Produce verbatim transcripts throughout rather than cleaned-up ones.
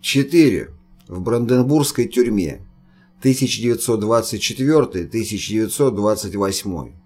четыре. В Бранденбургской тюрьме. тысяча девятьсот двадцать четвёртый — тысяча девятьсот двадцать восьмой.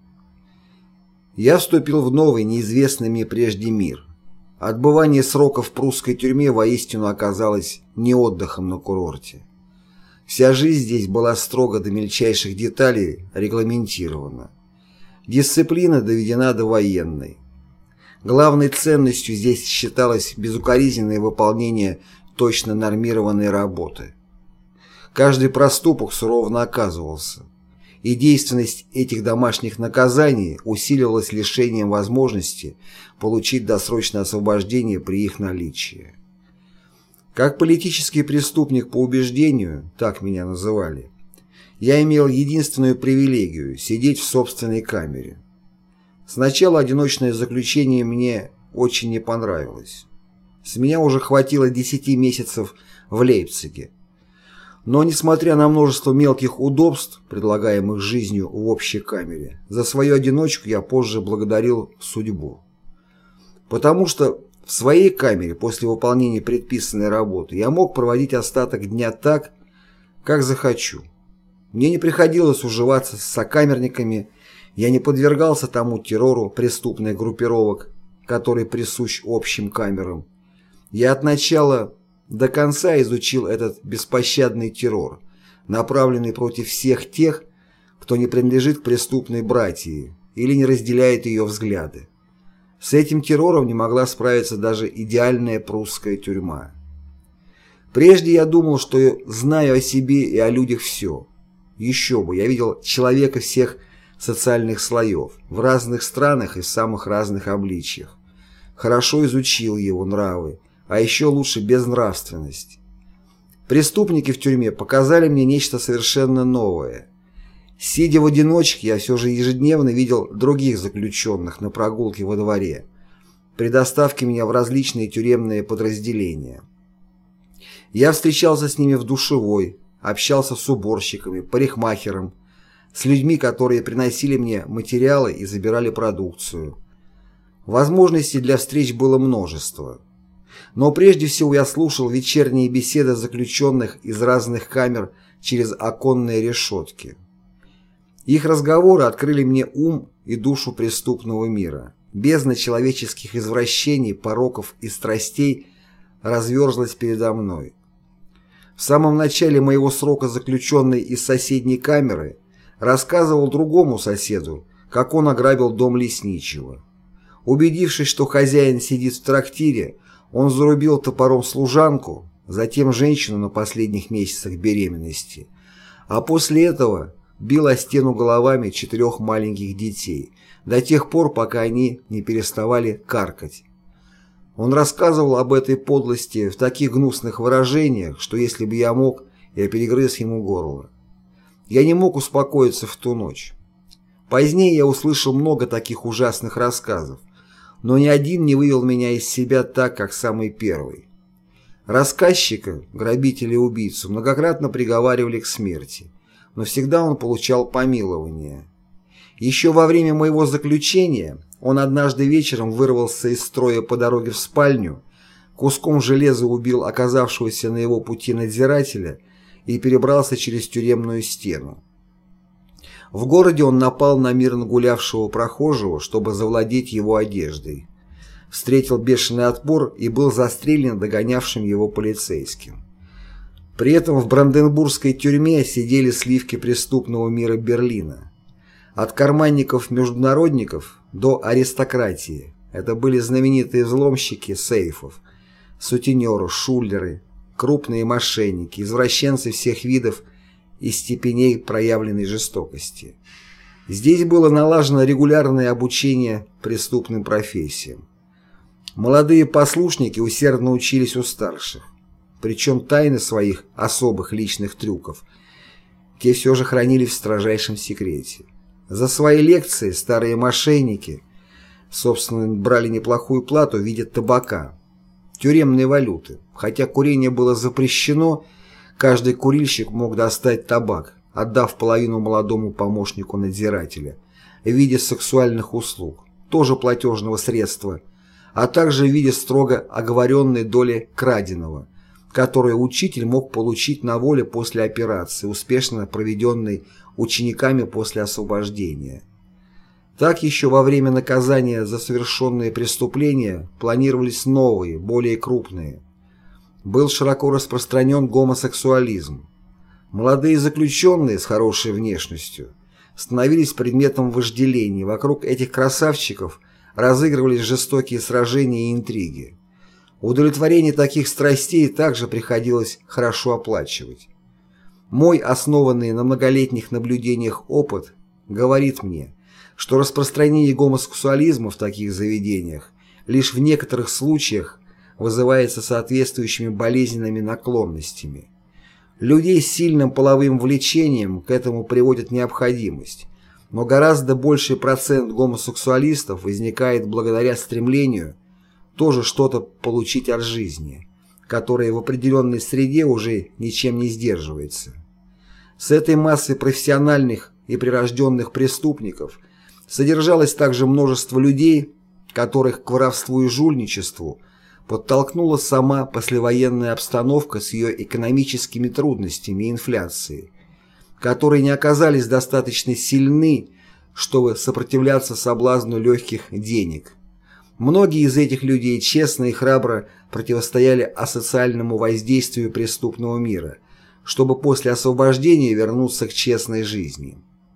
Я вступил в новый, неизвестный мне прежде мир. Отбывание срока в прусской тюрьме воистину оказалось не отдыхом на курорте. Вся жизнь здесь была строго до мельчайших деталей регламентирована. Дисциплина доведена до военной. Главной ценностью здесь считалось безукоризненное выполнение точно нормированной работы. Каждый проступок сурово наказывался, и действенность этих домашних наказаний усиливалась лишением возможности получить досрочное освобождение при их наличии. Как политический преступник по убеждению, так меня называли, я имел единственную привилегию – сидеть в собственной камере. Сначала одиночное заключение мне очень не понравилось. С меня уже хватило десяти месяцев в Лейпциге. Но, несмотря на множество мелких удобств, предлагаемых жизнью в общей камере, за свою одиночку я позже благодарил судьбу. Потому что в своей камере после выполнения предписанной работы я мог проводить остаток дня так, как захочу. Мне не приходилось уживаться с сокамерниками, я не подвергался тому террору преступных группировок, который присущ общим камерам. Я от начала до конца изучил этот беспощадный террор, направленный против всех тех, кто не принадлежит к преступной братии или не разделяет ее взгляды. С этим террором не могла справиться даже идеальная прусская тюрьма. Прежде я думал, что знаю о себе и о людях все. Еще бы, я видел человека всех социальных слоев, в разных странах и в самых разных обличьях. Хорошо изучил его нравы, а еще лучше безнравственность. Преступники в тюрьме показали мне нечто совершенно новое. Сидя в одиночке, я все же ежедневно видел других заключенных на прогулке во дворе, при доставке меня в различные тюремные подразделения. Я встречался с ними в душевой, общался с уборщиками, парикмахером, с людьми, которые приносили мне материалы и забирали продукцию. Возможностей для встреч было множество. Но прежде всего я слушал вечерние беседы заключенных из разных камер через оконные решетки. Их разговоры открыли мне ум и душу преступного мира. Бездна человеческих извращений, пороков и страстей разверзлась передо мной. В самом начале моего срока заключенный из соседней камеры рассказывал другому соседу, как он ограбил дом лесничего. Убедившись, что хозяин сидит в трактире, он зарубил топором служанку, затем женщину на последних месяцах беременности, а после этого бил о стену головами четырех маленьких детей, до тех пор, пока они не переставали каркать. Он рассказывал об этой подлости в таких гнусных выражениях, что если бы я мог, я перегрыз ему горло. Я не мог успокоиться в ту ночь. Позднее я услышал много таких ужасных рассказов, но ни один не вывел меня из себя так, как самый первый. Рассказчика, грабителя и убийцу, многократно приговаривали к смерти, но всегда он получал помилование. Еще во время моего заключения он однажды вечером вырвался из строя по дороге в спальню, куском железа убил оказавшегося на его пути надзирателя и перебрался через тюремную стену. В городе он напал на мирно гулявшего прохожего, чтобы завладеть его одеждой. Встретил бешеный отпор и был застрелен догонявшим его полицейским. При этом в Бранденбургской тюрьме сидели сливки преступного мира Берлина. От карманников-международников до аристократии. Это были знаменитые взломщики сейфов, сутенеры, шулеры, крупные мошенники, извращенцы всех видов и степеней проявленной жестокости. Здесь было налажено регулярное обучение преступным профессиям. Молодые послушники усердно учились у старших, причем тайны своих особых личных трюков те все же хранили в строжайшем секрете. За свои лекции старые мошенники, собственно, брали неплохую плату в виде табака, тюремной валюты. Хотя курение было запрещено, каждый курильщик мог достать табак, отдав половину молодому помощнику надзирателя, в виде сексуальных услуг, тоже платежного средства, а также в виде строго оговоренной доли краденого, которое учитель мог получить на воле после операции, успешно проведенной учениками после освобождения. Так еще во время наказания за совершенные преступления планировались новые, более крупные. Был широко распространен гомосексуализм. Молодые заключенные с хорошей внешностью становились предметом вожделения. Вокруг этих красавчиков разыгрывались жестокие сражения и интриги. Удовлетворение таких страстей также приходилось хорошо оплачивать. Мой, основанный на многолетних наблюдениях опыт, говорит мне, что распространение гомосексуализма в таких заведениях лишь в некоторых случаях вызывается соответствующими болезненными наклонностями. Людей с сильным половым влечением к этому приводит необходимость, но гораздо больший процент гомосексуалистов возникает благодаря стремлению тоже что-то получить от жизни, которая в определенной среде уже ничем не сдерживается. С этой массой профессиональных и прирожденных преступников содержалось также множество людей, которых к воровству и жульничеству подтолкнула сама послевоенная обстановка с ее экономическими трудностями и инфляцией, которые не оказались достаточно сильны, чтобы сопротивляться соблазну легких денег. Многие из этих людей честно и храбро противостояли асоциальному воздействию преступного мира, чтобы после освобождения вернуться к честной жизни.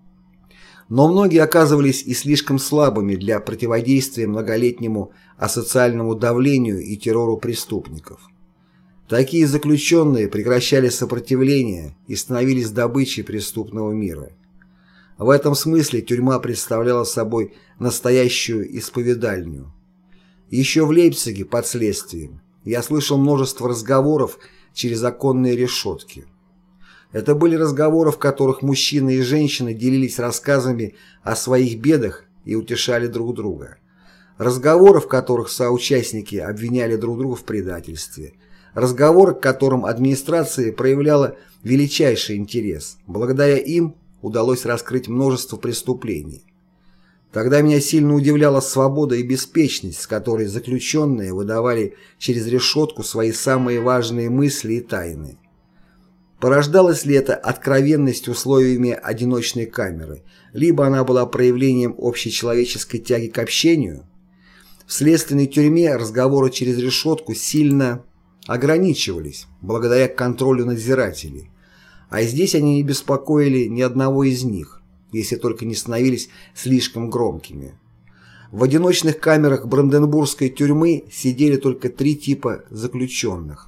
Но многие оказывались и слишком слабыми для противодействия многолетнему асоциальному давлению и террору преступников. Такие заключенные прекращали сопротивление и становились добычей преступного мира. В этом смысле тюрьма представляла собой настоящую исповедальню. Еще в Лейпциге под следствием я слышал множество разговоров через оконные решетки. Это были разговоры, в которых мужчины и женщины делились рассказами о своих бедах и утешали друг друга. Разговоры, в которых соучастники обвиняли друг друга в предательстве. Разговоры, к которым администрация проявляла величайший интерес. Благодаря им удалось раскрыть множество преступлений. Тогда меня сильно удивляла свобода и беспечность, с которой заключенные выдавали через решетку свои самые важные мысли и тайны. Порождалась ли эта откровенность условиями одиночной камеры, либо она была проявлением общечеловеческой тяги к общению? В следственной тюрьме разговоры через решетку сильно ограничивались, благодаря контролю надзирателей, а здесь они не беспокоили ни одного из них, если только не становились слишком громкими. В одиночных камерах Бранденбургской тюрьмы сидели только три типа заключенных.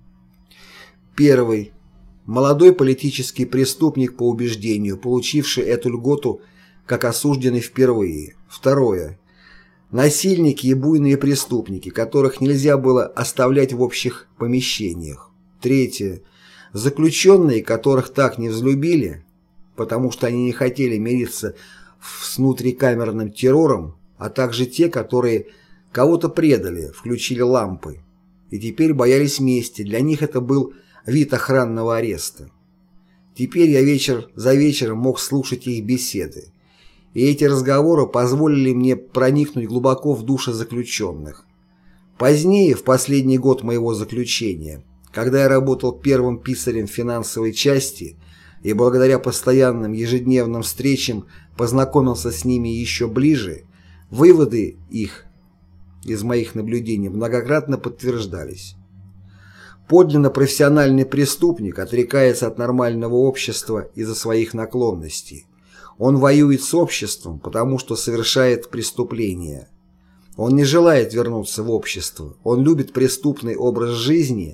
Первый. Молодой политический преступник по убеждению, получивший эту льготу как осужденный впервые. Второе. Насильники и буйные преступники, которых нельзя было оставлять в общих помещениях. Третье. Заключенные, которых так не взлюбили, потому что они не хотели мириться с внутрикамерным террором, а также те, которые кого-то предали, включили лампы, и теперь боялись мести. Для них это был вид охранного ареста. Теперь я вечер за вечером мог слушать их беседы, и эти разговоры позволили мне проникнуть глубоко в души заключенных. Позднее, в последний год моего заключения, когда я работал первым писарем финансовой части и благодаря постоянным ежедневным встречам познакомился с ними еще ближе, выводы их из моих наблюдений многократно подтверждались. Подлинно профессиональный преступник отрекается от нормального общества из-за своих наклонностей. Он воюет с обществом, потому что совершает преступления. Он не желает вернуться в общество. Он любит преступный образ жизни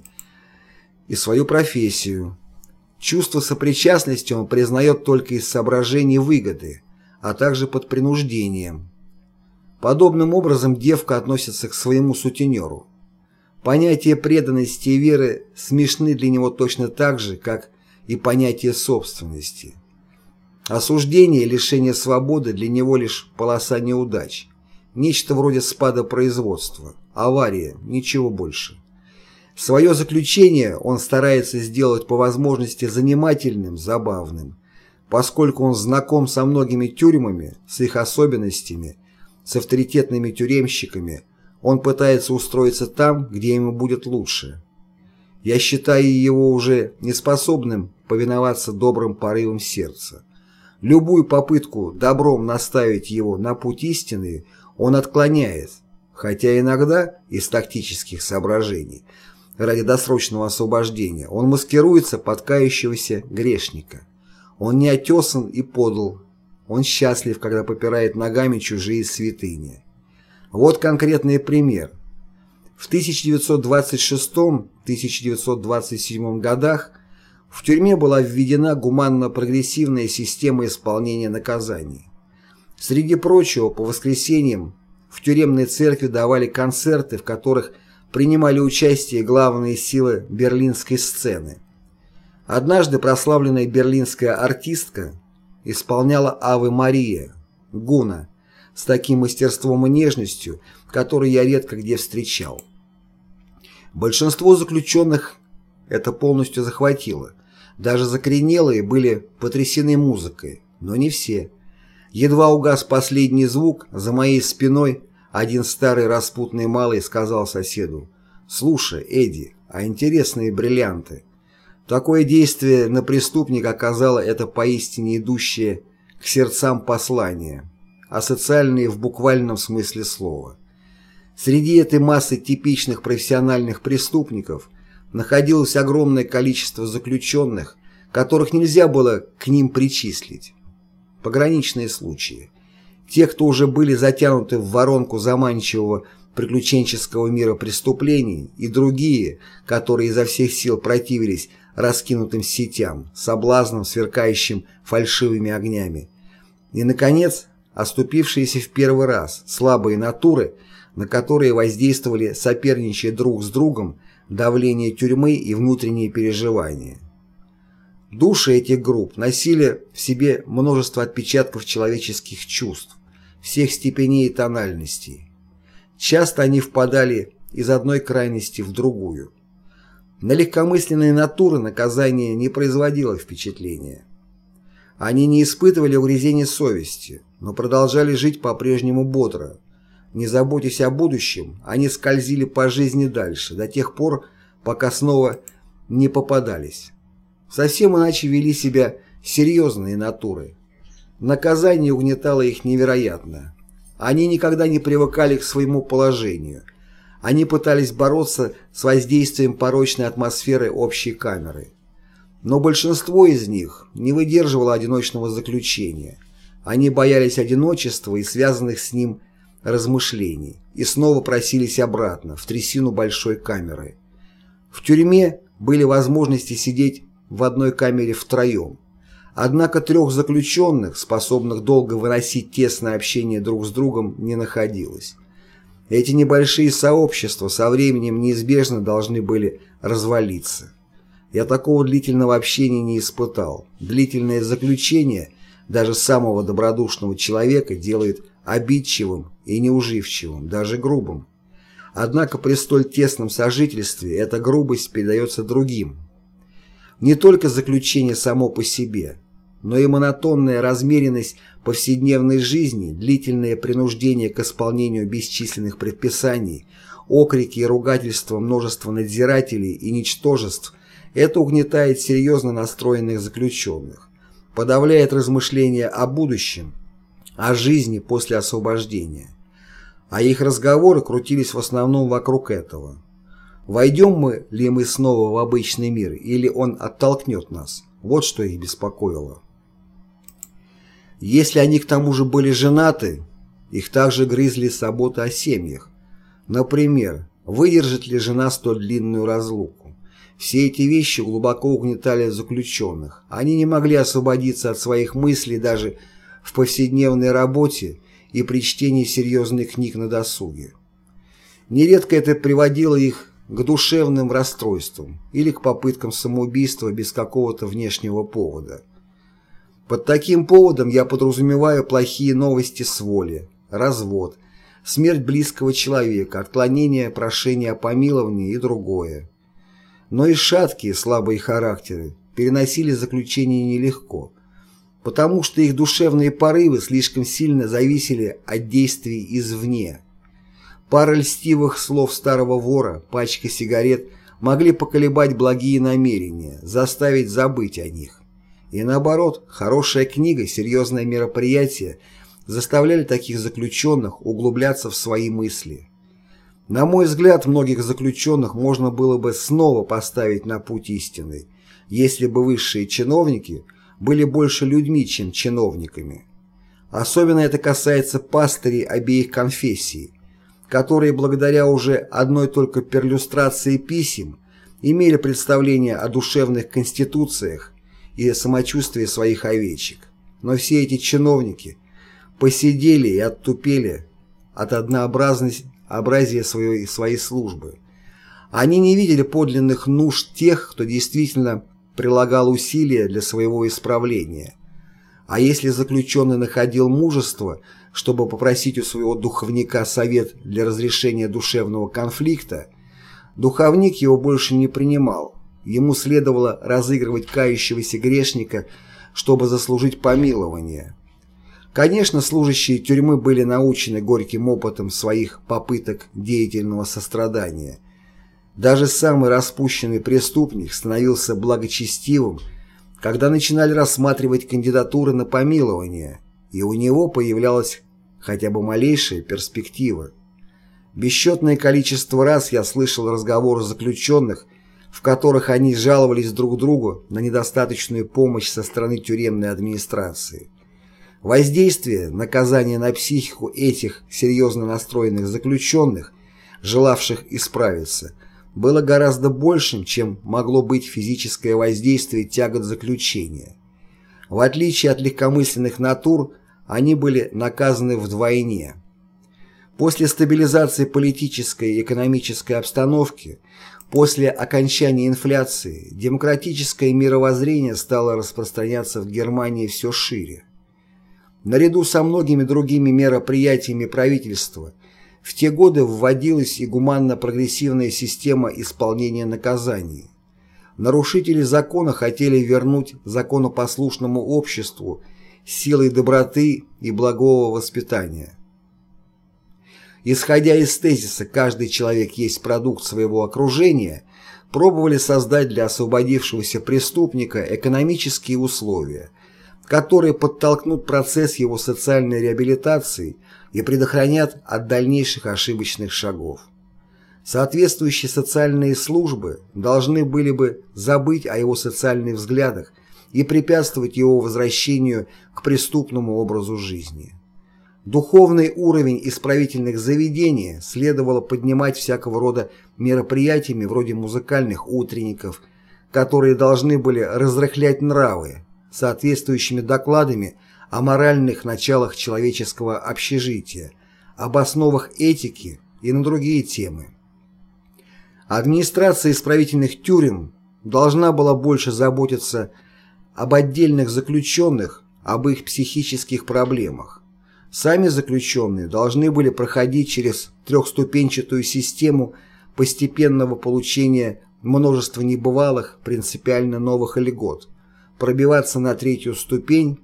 и свою профессию. Чувство сопричастности он признает только из соображений выгоды, а также под принуждением. Подобным образом девка относится к своему сутенеру. Понятия преданности и веры смешны для него точно так же, как и понятие собственности. Осуждение и лишение свободы для него лишь полоса неудач, нечто вроде спада производства, авария, ничего больше. Свое заключение он старается сделать по возможности занимательным, забавным, поскольку он знаком со многими тюрьмами, с их особенностями, с авторитетными тюремщиками. Он пытается устроиться там, где ему будет лучше. Я считаю его уже неспособным повиноваться добрым порывам сердца. Любую попытку добром наставить его на путь истины он отклоняет, хотя иногда из тактических соображений, ради досрочного освобождения, он маскируется под кающегося грешника. Он не отесан и подл, он счастлив, когда попирает ногами чужие святыни. Вот конкретный пример. В тысяча девятьсот двадцать шестом — тысяча девятьсот двадцать седьмом годах в тюрьме была введена гуманно-прогрессивная система исполнения наказаний. Среди прочего, по воскресеньям в тюремной церкви давали концерты, в которых принимали участие главные силы берлинской сцены. Однажды прославленная берлинская артистка исполняла «Аве Мария» Гуна с таким мастерством и нежностью, который я редко где встречал. Большинство заключенных это полностью захватило. Даже закоренелые были потрясены музыкой, но не все. Едва угас последний звук, за моей спиной один старый распутный малый сказал соседу: «Слушай, Эдди, а интересные бриллианты». Такое действие на преступника оказало это поистине идущее к сердцам послание, а социальные в буквальном смысле слова. Среди этой массы типичных профессиональных преступников находилось огромное количество заключенных, которых нельзя было к ним причислить. Пограничные случаи. Те, кто уже были затянуты в воронку заманчивого приключенческого мира преступлений, и другие, которые изо всех сил противились раскинутым сетям, соблазнам, сверкающим фальшивыми огнями. И, наконец, оступившиеся в первый раз слабые натуры, на которые воздействовали, соперничая друг с другом, давление тюрьмы и внутренние переживания. Души этих групп носили в себе множество отпечатков человеческих чувств, всех степеней и тональностей. Часто они впадали из одной крайности в другую. На легкомысленные натуры наказание не производило впечатления. Они не испытывали угрызений совести, но продолжали жить по-прежнему бодро. Не заботясь о будущем, они скользили по жизни дальше, до тех пор, пока снова не попадались. Совсем иначе вели себя серьезные натуры. Наказание угнетало их невероятно. Они никогда не привыкали к своему положению. Они пытались бороться с воздействием порочной атмосферы общей камеры. Но большинство из них не выдерживало одиночного заключения. Они боялись одиночества и связанных с ним размышлений и снова просились обратно, в трясину большой камеры. В тюрьме были возможности сидеть в одной камере втроем. Однако трех заключенных, способных долго выносить тесное общение друг с другом, не находилось. Эти небольшие сообщества со временем неизбежно должны были развалиться. Я такого длительного общения не испытал. Длительное заключение даже самого добродушного человека делает обидчивым и неуживчивым, даже грубым. Однако при столь тесном сожительстве эта грубость передается другим. Не только заключение само по себе, но и монотонная размеренность повседневной жизни, длительное принуждение к исполнению бесчисленных предписаний, окрики и ругательства множества надзирателей и ничтожеств – это угнетает серьезно настроенных заключенных, подавляет размышления о будущем, о жизни после освобождения. А их разговоры крутились в основном вокруг этого. Войдем мы ли мы снова в обычный мир, или он оттолкнет нас? Вот что их беспокоило. Если они к тому же были женаты, их также грызли заботы о семьях. Например, выдержит ли жена столь длинную разлуку? Все эти вещи глубоко угнетали заключенных. Они не могли освободиться от своих мыслей даже в повседневной работе и при чтении серьезных книг на досуге. Нередко это приводило их к душевным расстройствам или к попыткам самоубийства без какого-то внешнего повода. Под таким поводом я подразумеваю плохие новости с воли, развод, смерть близкого человека, отклонение прошения о помиловании и другое. Но и шаткие, слабые характеры переносили заключение нелегко, потому что их душевные порывы слишком сильно зависели от действий извне. Пара льстивых слов старого вора, пачка сигарет могли поколебать благие намерения, заставить забыть о них. И наоборот, хорошая книга, серьезное мероприятие заставляли таких заключенных углубляться в свои мысли. На мой взгляд, многих заключенных можно было бы снова поставить на путь истины, если бы высшие чиновники были больше людьми, чем чиновниками. Особенно это касается пастырей обеих конфессий, которые благодаря уже одной только перлюстрации писем имели представление о душевных конституциях и самочувствии своих овечек. Но все эти чиновники посидели и оттупели от однообразности образие своей, своей службы. Они не видели подлинных нужд тех, кто действительно прилагал усилия для своего исправления. А если заключенный находил мужество, чтобы попросить у своего духовника совет для разрешения душевного конфликта, духовник его больше не принимал. Ему следовало разыгрывать кающегося грешника, чтобы заслужить помилование. Конечно, служащие тюрьмы были научены горьким опытом своих попыток деятельного сострадания. Даже самый распущенный преступник становился благочестивым, когда начинали рассматривать кандидатуры на помилование, и у него появлялась хотя бы малейшая перспектива. Бесчетное количество раз я слышал разговоры заключенных, в которых они жаловались друг другу на недостаточную помощь со стороны тюремной администрации. Воздействие наказания на психику этих серьезно настроенных заключенных, желавших исправиться, было гораздо большим, чем могло быть физическое воздействие тягот заключения. В отличие от легкомысленных натур, они были наказаны вдвойне. После стабилизации политической и экономической обстановки, после окончания инфляции, демократическое мировоззрение стало распространяться в Германии все шире. Наряду со многими другими мероприятиями правительства в те годы вводилась и гуманно-прогрессивная система исполнения наказаний. Нарушители закона хотели вернуть законопослушному обществу силой доброты и благого воспитания. Исходя из тезиса «каждый человек есть продукт своего окружения», пробовали создать для освободившегося преступника экономические условия, которые подтолкнут процесс его социальной реабилитации и предохранят от дальнейших ошибочных шагов. Соответствующие социальные службы должны были бы забыть о его социальных взглядах и препятствовать его возвращению к преступному образу жизни. Духовный уровень исправительных заведений следовало поднимать всякого рода мероприятиями вроде музыкальных утренников, которые должны были разрыхлять нравы, соответствующими докладами о моральных началах человеческого общежития, об основах этики и на другие темы. Администрация исправительных тюрем должна была больше заботиться об отдельных заключенных, об их психических проблемах. Сами заключенные должны были проходить через трехступенчатую систему постепенного получения множества небывалых, принципиально новых льгот, пробиваться на третью ступень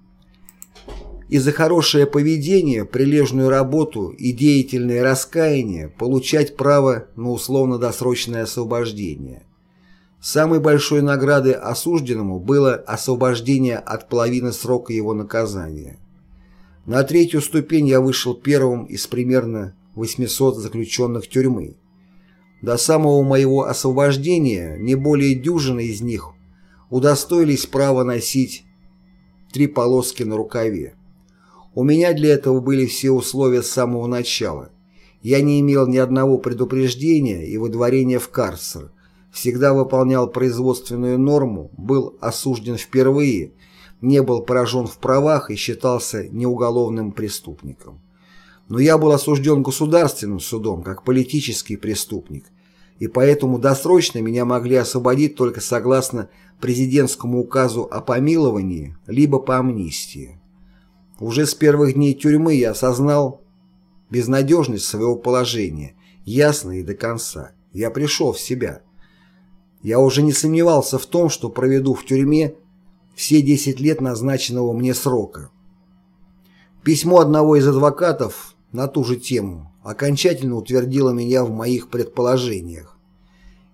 и за хорошее поведение, прилежную работу и деятельное раскаяние получать право на условно-досрочное освобождение. Самой большой наградой осужденному было освобождение от половины срока его наказания. На третью ступень я вышел первым из примерно восьмисот заключенных тюрьмы. До самого моего освобождения не более дюжины из них удостоились права носить три полоски на рукаве. У меня для этого были все условия с самого начала. Я не имел ни одного предупреждения и выдворения в карцер, всегда выполнял производственную норму, был осужден впервые, не был поражен в правах и считался неуголовным преступником. Но я был осужден государственным судом как политический преступник, и поэтому досрочно меня могли освободить только согласно президентскому указу о помиловании, либо по амнистии. Уже с первых дней тюрьмы я осознал безнадежность своего положения, ясно и до конца. Я пришел в себя. Я уже не сомневался в том, что проведу в тюрьме все десять лет назначенного мне срока. Письмо одного из адвокатов на ту же тему окончательно утвердило меня в моих предположениях.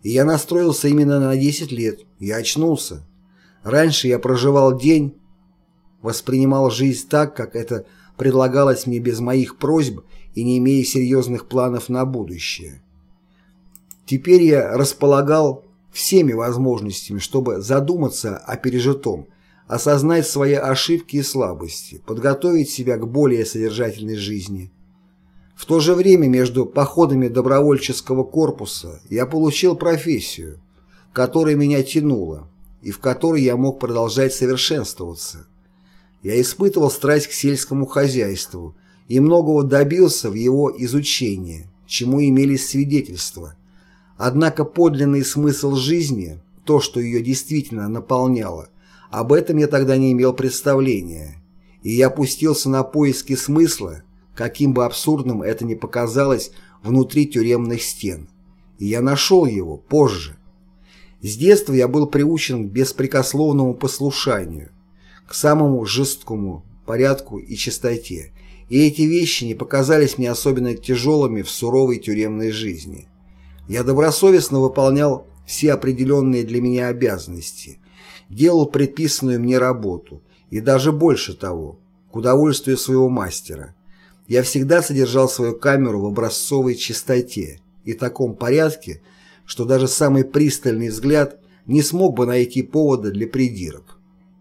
И я настроился именно на десять лет. Я очнулся. Раньше я проживал день, воспринимал жизнь так, как это предлагалось мне без моих просьб и не имея серьезных планов на будущее. Теперь я располагал всеми возможностями, чтобы задуматься о пережитом, осознать свои ошибки и слабости, подготовить себя к более содержательной жизни. В то же время между походами добровольческого корпуса я получил профессию, которая меня тянула, и в которой я мог продолжать совершенствоваться. Я испытывал страсть к сельскому хозяйству и многого добился в его изучении, чему имелись свидетельства. Однако подлинный смысл жизни, то, что ее действительно наполняло, об этом я тогда не имел представления, и я пустился на поиски смысла, каким бы абсурдным это ни показалось, внутри тюремных стен. И я нашел его позже. С детства я был приучен к беспрекословному послушанию, к самому жесткому порядку и чистоте, и эти вещи не показались мне особенно тяжелыми в суровой тюремной жизни. Я добросовестно выполнял все определенные для меня обязанности, делал предписанную мне работу, и даже больше того, к удовольствию своего мастера. Я всегда содержал свою камеру в образцовой чистоте и таком порядке, что даже самый пристальный взгляд не смог бы найти повода для придирок.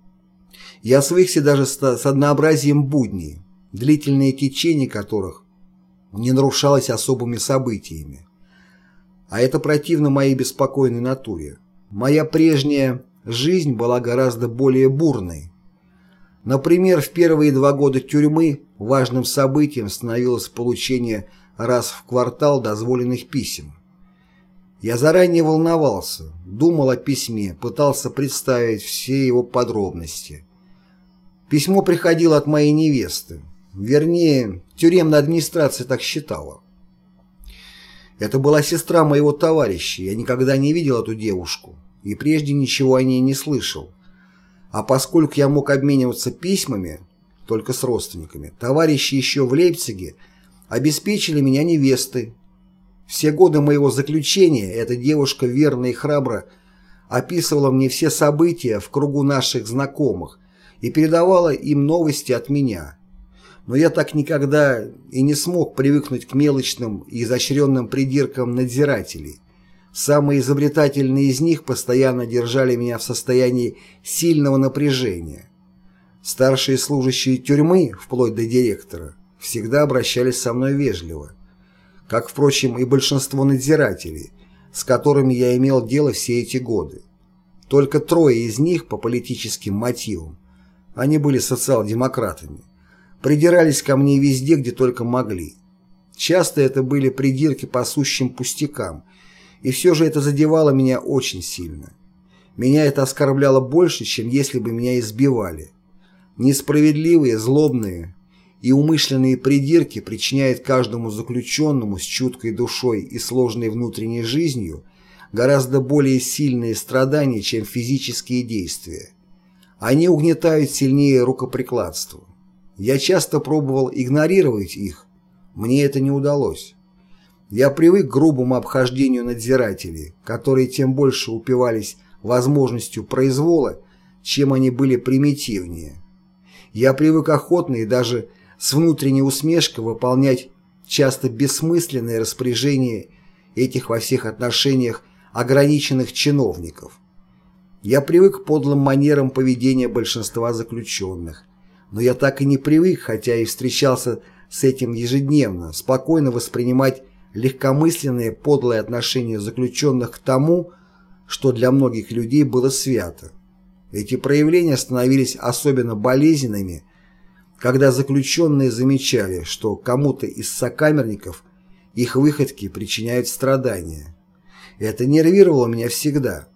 Я свыкся даже с однообразием будней, длительное течение которых не нарушалось особыми событиями. А это противно моей беспокойной натуре. Моя прежняя жизнь была гораздо более бурной. Например, в первые два года тюрьмы важным событием становилось получение раз в квартал дозволенных писем. Я заранее волновался, думал о письме, пытался представить все его подробности. Письмо приходило от моей невесты. Вернее, тюремная администрация так считала. Это была сестра моего товарища, я никогда не видел эту девушку и прежде ничего о ней не слышал. А поскольку я мог обмениваться письмами только с родственниками, товарищи еще в Лейпциге обеспечили меня невестой. Все годы моего заключения эта девушка верно и храбро описывала мне все события в кругу наших знакомых и передавала им новости от меня. Но я так никогда и не смог привыкнуть к мелочным и изощренным придиркам надзирателей. Самые изобретательные из них постоянно держали меня в состоянии сильного напряжения. Старшие служащие тюрьмы, вплоть до директора, всегда обращались со мной вежливо, как, впрочем, и большинство надзирателей, с которыми я имел дело все эти годы. Только трое из них по политическим мотивам, они были социал-демократами, придирались ко мне везде, где только могли. Часто это были придирки по сущим пустякам, и все же это задевало меня очень сильно. Меня это оскорбляло больше, чем если бы меня избивали. Несправедливые, злобные и умышленные придирки причиняют каждому заключенному с чуткой душой и сложной внутренней жизнью гораздо более сильные страдания, чем физические действия. Они угнетают сильнее рукоприкладства. Я часто пробовал игнорировать их, мне это не удалось. Я привык к грубому обхождению надзирателей, которые тем больше упивались возможностью произвола, чем они были примитивнее. Я привык охотно и даже с внутренней усмешкой выполнять часто бессмысленные распоряжения этих во всех отношениях ограниченных чиновников. Я привык к подлым манерам поведения большинства заключенных, но я так и не привык, хотя и встречался с этим ежедневно, спокойно воспринимать легкомысленные подлые отношения заключенных к тому, что для многих людей было свято. Эти проявления становились особенно болезненными, когда заключенные замечали, что кому-то из сокамерников их выходки причиняют страдания. Это нервировало меня всегда.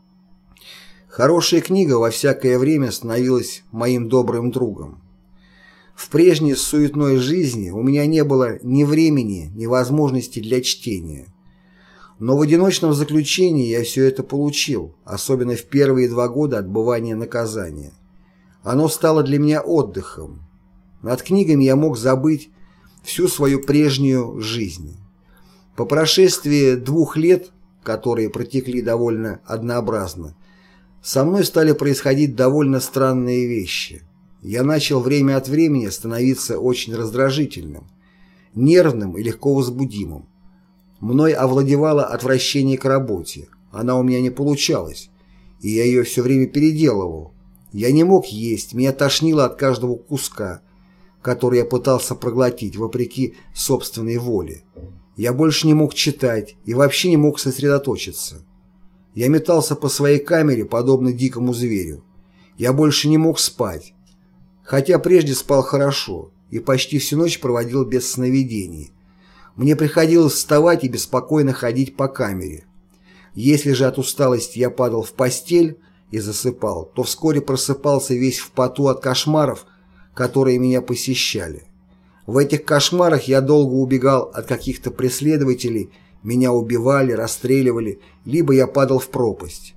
Хорошая книга во всякое время становилась моим добрым другом. В прежней суетной жизни у меня не было ни времени, ни возможности для чтения. Но в одиночном заключении я все это получил, особенно в первые два года отбывания наказания. Оно стало для меня отдыхом. Над книгами я мог забыть всю свою прежнюю жизнь. По прошествии двух лет которые протекли довольно однообразно, со мной стали происходить довольно странные вещи. Я начал время от времени становиться очень раздражительным, нервным и легко возбудимым. Мной овладевало отвращение к работе, она у меня не получалась, и я ее все время переделывал. Я не мог есть, меня тошнило от каждого куска, который я пытался проглотить вопреки собственной воле. Я больше не мог читать и вообще не мог сосредоточиться. Я метался по своей камере, подобно дикому зверю. Я больше не мог спать, хотя прежде спал хорошо и почти всю ночь проводил без сновидений. Мне приходилось вставать и беспокойно ходить по камере. Если же от усталости я падал в постель и засыпал, то вскоре просыпался весь в поту от кошмаров, которые меня посещали. В этих кошмарах я долго убегал от каких-то преследователей, меня убивали, расстреливали, либо я падал в пропасть.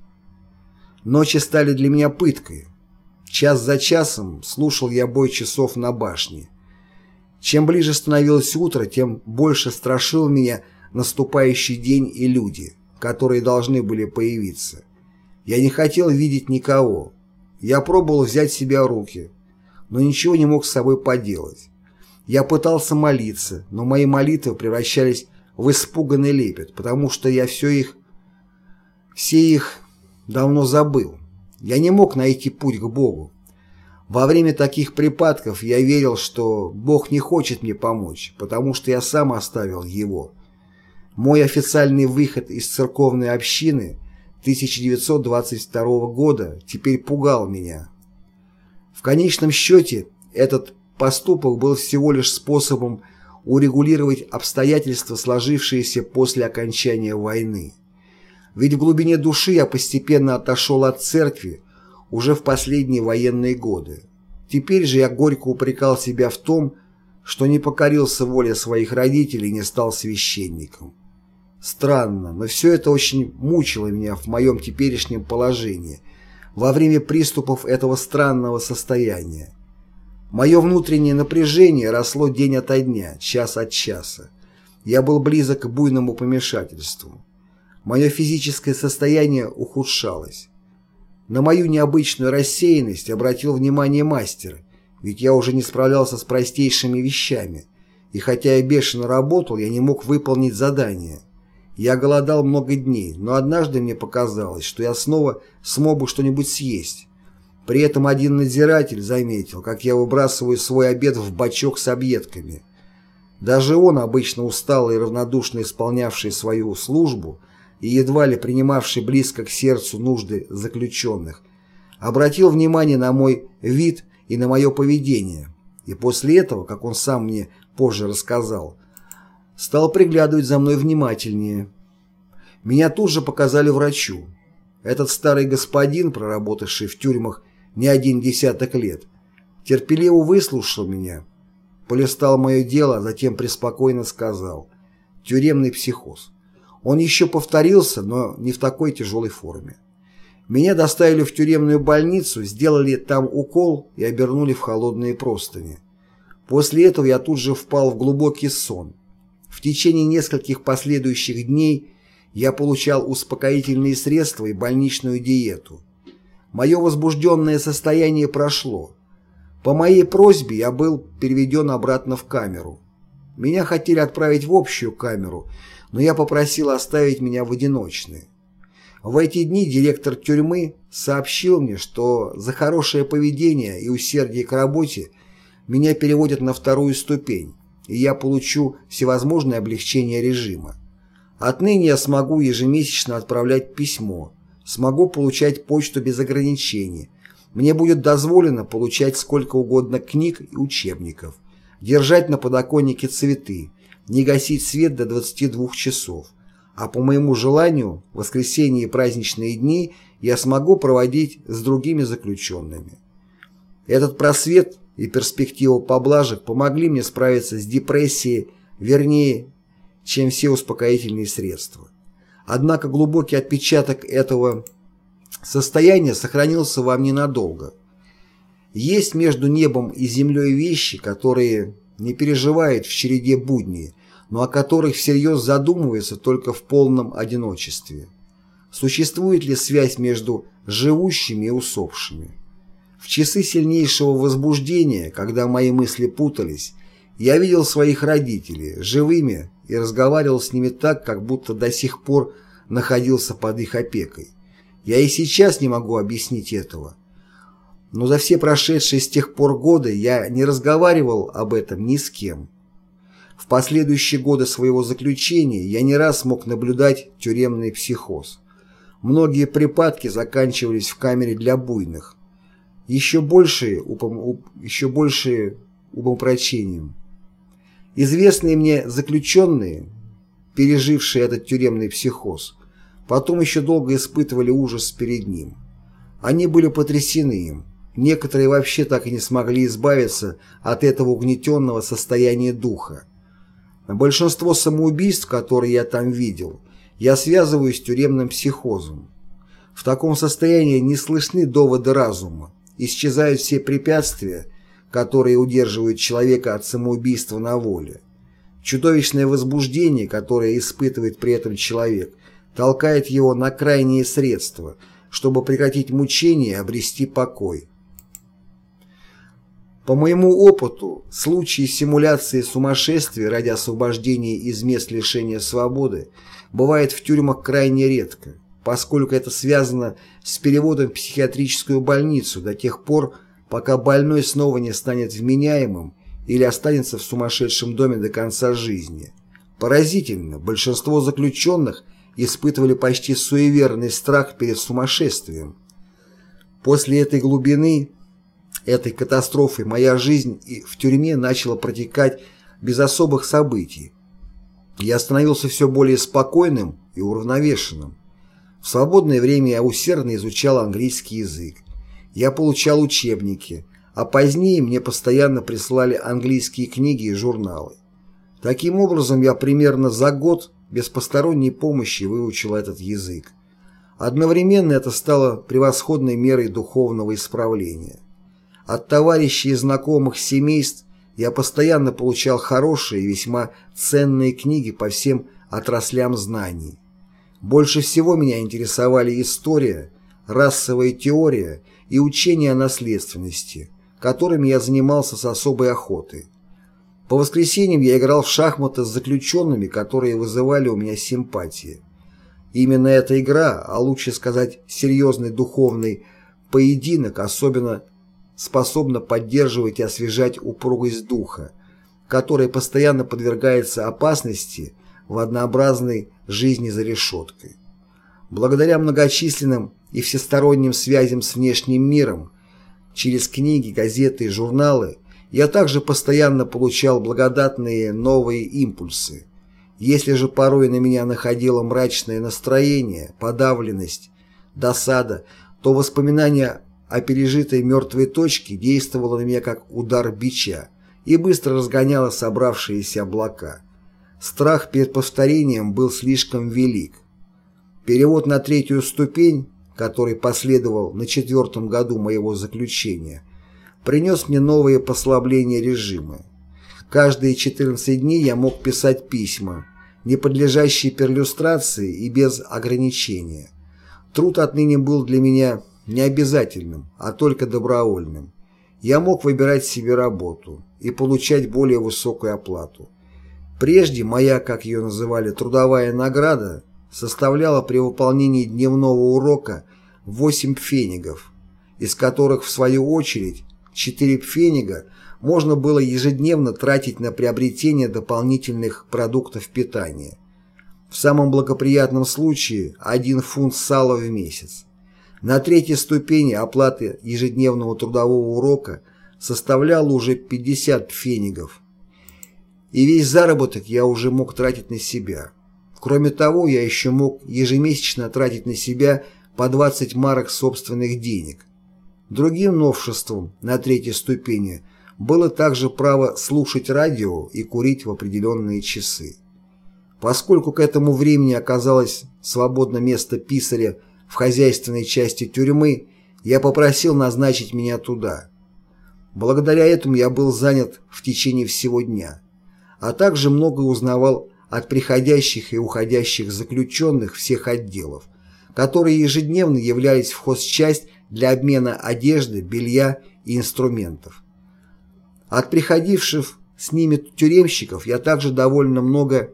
Ночи стали для меня пыткой. Час за часом слушал я бой часов на башне. Чем ближе становилось утро, тем больше страшил меня наступающий день и люди, которые должны были появиться. Я не хотел видеть никого. Я пробовал взять себя в руки, но ничего не мог с собой поделать. Я пытался молиться, но мои молитвы превращались в испуганный лепет, потому что я все их, все их давно забыл. Я не мог найти путь к Богу. Во время таких припадков я верил, что Бог не хочет мне помочь, потому что я сам оставил Его. Мой официальный выход из церковной общины тысяча девятьсот двадцать второго года теперь пугал меня. В конечном счете, этот поступок был всего лишь способом урегулировать обстоятельства, сложившиеся после окончания войны. Ведь в глубине души я постепенно отошел от церкви уже в последние военные годы. Теперь же я горько упрекал себя в том, что не покорился воле своих родителей и не стал священником. Странно, но все это очень мучило меня в моем теперешнем положении, во время приступов этого странного состояния. Мое внутреннее напряжение росло день ото дня, час от часа. Я был близок к буйному помешательству. Мое физическое состояние ухудшалось. На мою необычную рассеянность обратил внимание мастер, ведь я уже не справлялся с простейшими вещами, и хотя я бешено работал, я не мог выполнить задание. Я голодал много дней, но однажды мне показалось, что я снова смог бы что-нибудь съесть. При этом один надзиратель заметил, как я выбрасываю свой обед в бачок с объедками. Даже он, обычно усталый и равнодушно исполнявший свою службу и едва ли принимавший близко к сердцу нужды заключенных, обратил внимание на мой вид и на мое поведение, и после этого, как он сам мне позже рассказал, стал приглядывать за мной внимательнее. Меня тут же показали врачу. Этот старый господин, проработавший в тюрьмах не один десяток лет, терпеливо выслушал меня, полистал мое дело, а затем преспокойно сказал: «Тюремный психоз». Он еще повторился, но не в такой тяжелой форме. Меня доставили в тюремную больницу, сделали там укол и обернули в холодные простыни. После этого я тут же впал в глубокий сон. В течение нескольких последующих дней я получал успокоительные средства и больничную диету. Мое возбужденное состояние прошло. По моей просьбе я был переведен обратно в камеру. Меня хотели отправить в общую камеру, но я попросил оставить меня в одиночной. В эти дни директор тюрьмы сообщил мне, что за хорошее поведение и усердие к работе меня переводят на вторую ступень, и я получу всевозможные облегчения режима. Отныне я смогу ежемесячно отправлять письмо, смогу получать почту без ограничений, мне будет дозволено получать сколько угодно книг и учебников, держать на подоконнике цветы, не гасить свет до двадцати двух часов, а по моему желанию в воскресенье и праздничные дни я смогу проводить с другими заключенными. Этот просвет и перспектива поблажек помогли мне справиться с депрессией, вернее, чем все успокоительные средства. Однако глубокий отпечаток этого состояния сохранился во мне надолго. Есть между небом и землей вещи, которые не переживают в череде будней, но о которых всерьез задумывается только в полном одиночестве. Существует ли связь между живущими и усопшими? В часы сильнейшего возбуждения, когда мои мысли путались, я видел своих родителей живыми и разговаривал с ними так, как будто до сих пор находился под их опекой. Я и сейчас не могу объяснить этого. Но за все прошедшие с тех пор годы я не разговаривал об этом ни с кем. В последующие годы своего заключения я не раз мог наблюдать тюремный психоз. Многие припадки заканчивались в камере для буйных. Еще большие, упом... еще большие умопомрачением. Известные мне заключенные, пережившие этот тюремный психоз, потом еще долго испытывали ужас перед ним. Они были потрясены им. Некоторые вообще так и не смогли избавиться от этого угнетенного состояния духа. Большинство самоубийств, которые я там видел, я связываю с тюремным психозом. В таком состоянии не слышны доводы разума. Исчезают все препятствия, которые удерживают человека от самоубийства на воле. Чудовищное возбуждение, которое испытывает при этом человек, толкает его на крайние средства, чтобы прекратить мучения и обрести покой. По моему опыту, случаи симуляции сумасшествия ради освобождения из мест лишения свободы бывают в тюрьмах крайне редко, поскольку это связано с переводом в психиатрическую больницу до тех пор, пока больной снова не станет вменяемым или останется в сумасшедшем доме до конца жизни. Поразительно, большинство заключенных испытывали почти суеверный страх перед сумасшествием. После этой глубины, этой катастрофы моя жизнь в тюрьме начала протекать без особых событий. Я становился все более спокойным и уравновешенным. В свободное время я усердно изучал английский язык. Я получал учебники, а позднее мне постоянно присылали английские книги и журналы. Таким образом, я примерно за год без посторонней помощи выучил этот язык. Одновременно это стало превосходной мерой духовного исправления. От товарищей и знакомых семейств я постоянно получал хорошие и весьма ценные книги по всем отраслям знаний. Больше всего меня интересовали история, расовая теория и учение о наследственности, которыми я занимался с особой охотой. По воскресеньям я играл в шахматы с заключенными, которые вызывали у меня симпатии. Именно эта игра, а лучше сказать серьезный духовный поединок, особенно способна поддерживать и освежать упругость духа, которая постоянно подвергается опасности в однообразной жизни за решеткой. Благодаря многочисленным и всесторонним связям с внешним миром, через книги, газеты и журналы, я также постоянно получал благодатные новые импульсы. Если же порой на меня находило мрачное настроение, подавленность, досада, то воспоминание о пережитой мертвой точке действовало на меня как удар бича и быстро разгоняло собравшиеся облака. Страх перед повторением был слишком велик. Перевод на третью ступень, который последовал на четвертом году моего заключения, принес мне новые послабления режима. Каждые четырнадцать дней я мог писать письма, не подлежащие перлюстрации и без ограничения. Труд отныне был для меня не обязательным, а только добровольным. Я мог выбирать себе работу и получать более высокую оплату. Прежде моя, как ее называли, трудовая награда составляла при выполнении дневного урока восемь пфенигов, из которых, в свою очередь, четыре пфенига можно было ежедневно тратить на приобретение дополнительных продуктов питания. В самом благоприятном случае один фунт сала в месяц. На третьей ступени оплаты ежедневного трудового урока составляла уже пятьдесят пфенигов. И весь заработок я уже мог тратить на себя. Кроме того, я еще мог ежемесячно тратить на себя по двадцать марок собственных денег. Другим новшеством на третьей ступени было также право слушать радио и курить в определенные часы. Поскольку к этому времени оказалось свободно место писаря в хозяйственной части тюрьмы, я попросил назначить меня туда. Благодаря этому я был занят в течение всего дня, а также много узнавал от приходящих и уходящих заключенных всех отделов, которые ежедневно являлись в хозчасть для обмена одежды, белья и инструментов. От приходивших с ними тюремщиков я также довольно много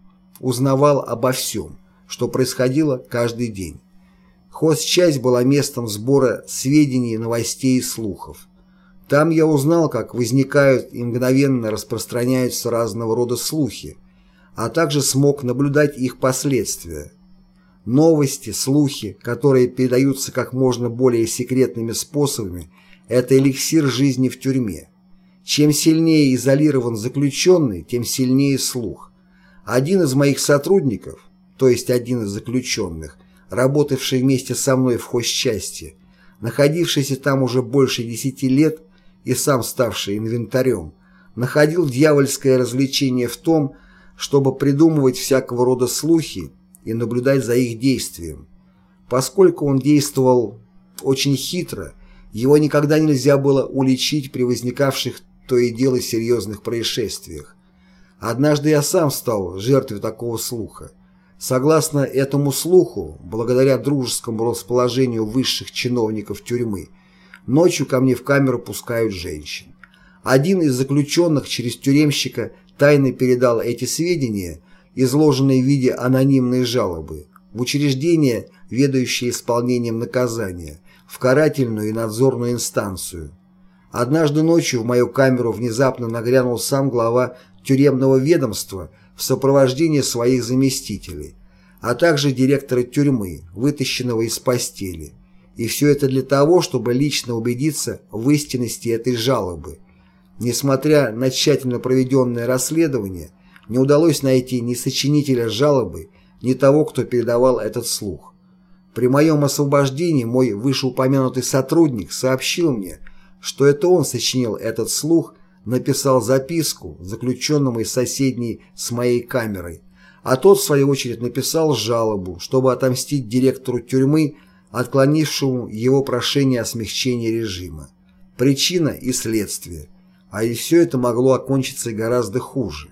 узнавал обо всем, что происходило каждый день. Хозчасть была местом сбора сведений, новостей и слухов. Там я узнал, как возникают и мгновенно распространяются разного рода слухи, а также смог наблюдать их последствия. Новости, слухи, которые передаются как можно более секретными способами, это эликсир жизни в тюрьме. Чем сильнее изолирован заключенный, тем сильнее слух. Один из моих сотрудников, то есть один из заключенных, работавший вместе со мной в хозчасти, находившийся там уже больше десяти лет и сам ставший инвентарем, находил дьявольское развлечение в том, чтобы придумывать всякого рода слухи и наблюдать за их действием. Поскольку он действовал очень хитро, его никогда нельзя было уличить при возникавших то и дело серьезных происшествиях. Однажды я сам стал жертвой такого слуха. Согласно этому слуху, благодаря дружескому расположению высших чиновников тюрьмы, ночью ко мне в камеру пускают женщин. Один из заключенных через тюремщика тайно передал эти сведения, изложенные в виде анонимной жалобы, в учреждение, ведающее исполнением наказания, в карательную и надзорную инстанцию. Однажды ночью в мою камеру внезапно нагрянул сам глава тюремного ведомства в сопровождении своих заместителей, а также директора тюрьмы, вытащенного из постели. И все это для того, чтобы лично убедиться в истинности этой жалобы. Несмотря на тщательно проведенное расследование, не удалось найти ни сочинителя жалобы, ни того, кто передавал этот слух. При моем освобождении мой вышеупомянутый сотрудник сообщил мне, что это он сочинил этот слух, написал записку заключенному из соседней с моей камерой, а тот, в свою очередь, написал жалобу, чтобы отомстить директору тюрьмы, отклонившему его прошение о смягчении режима. Причина и следствие. А и все это могло окончиться гораздо хуже.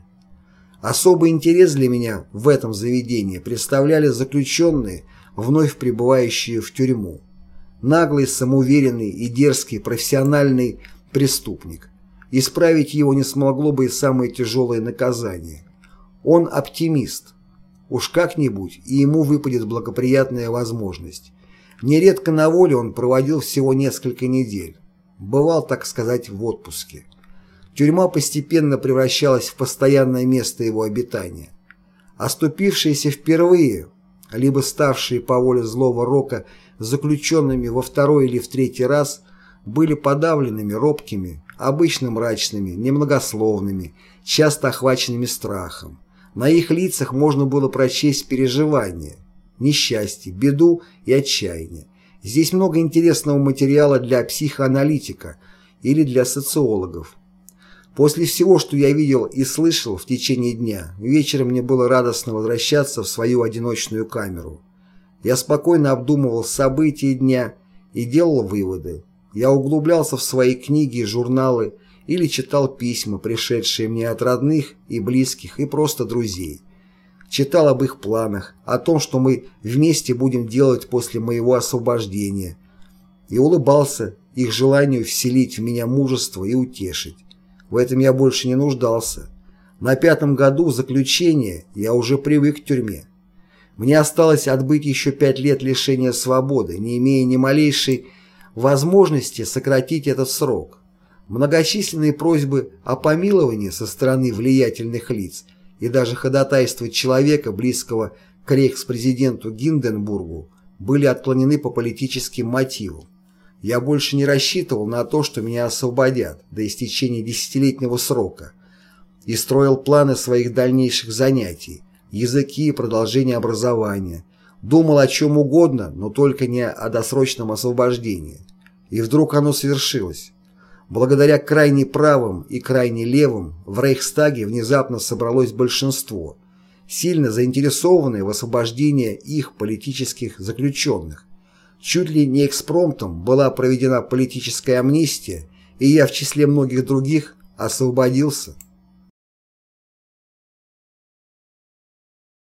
Особый интерес для меня в этом заведении представляли заключенные, вновь прибывающие в тюрьму. Наглый, самоуверенный и дерзкий профессиональный преступник. Исправить его не смогло бы и самое тяжелое наказание. Он оптимист. Уж как-нибудь и ему выпадет благоприятная возможность. Нередко на воле он проводил всего несколько недель. Бывал, так сказать, в отпуске. Тюрьма постепенно превращалась в постоянное место его обитания. Оступившиеся впервые, либо ставшие по воле злого рока заключенными во второй или в третий раз, были подавленными, робкими, обычно мрачными, немногословными, часто охваченными страхом. На их лицах можно было прочесть переживания, несчастье, беду и отчаяние. Здесь много интересного материала для психоаналитика или для социологов. После всего, что я видел и слышал в течение дня, вечером мне было радостно возвращаться в свою одиночную камеру. Я спокойно обдумывал события дня и делал выводы. Я углублялся в свои книги и журналы или читал письма, пришедшие мне от родных и близких и просто друзей. Читал об их планах, о том, что мы вместе будем делать после моего освобождения, и улыбался их желанию вселить в меня мужество и утешить. В этом я больше не нуждался. На пятом году заключения я уже привык к тюрьме. Мне осталось отбыть еще пять лет лишения свободы, не имея ни малейшей возможности сократить этот срок. Многочисленные просьбы о помиловании со стороны влиятельных лиц и даже ходатайство человека, близкого к рейхспрезиденту Гинденбургу, были отклонены по политическим мотивам. Я больше не рассчитывал на то, что меня освободят до истечения десятилетнего срока, и строил планы своих дальнейших занятий, языки и продолжение образования, думал о чем угодно, но только не о досрочном освобождении. И вдруг оно свершилось. Благодаря крайне правым и крайне левым в Рейхстаге внезапно собралось большинство, сильно заинтересованное в освобождении их политических заключенных. Чуть ли не экспромтом была проведена политическая амнистия, и я в числе многих других освободился.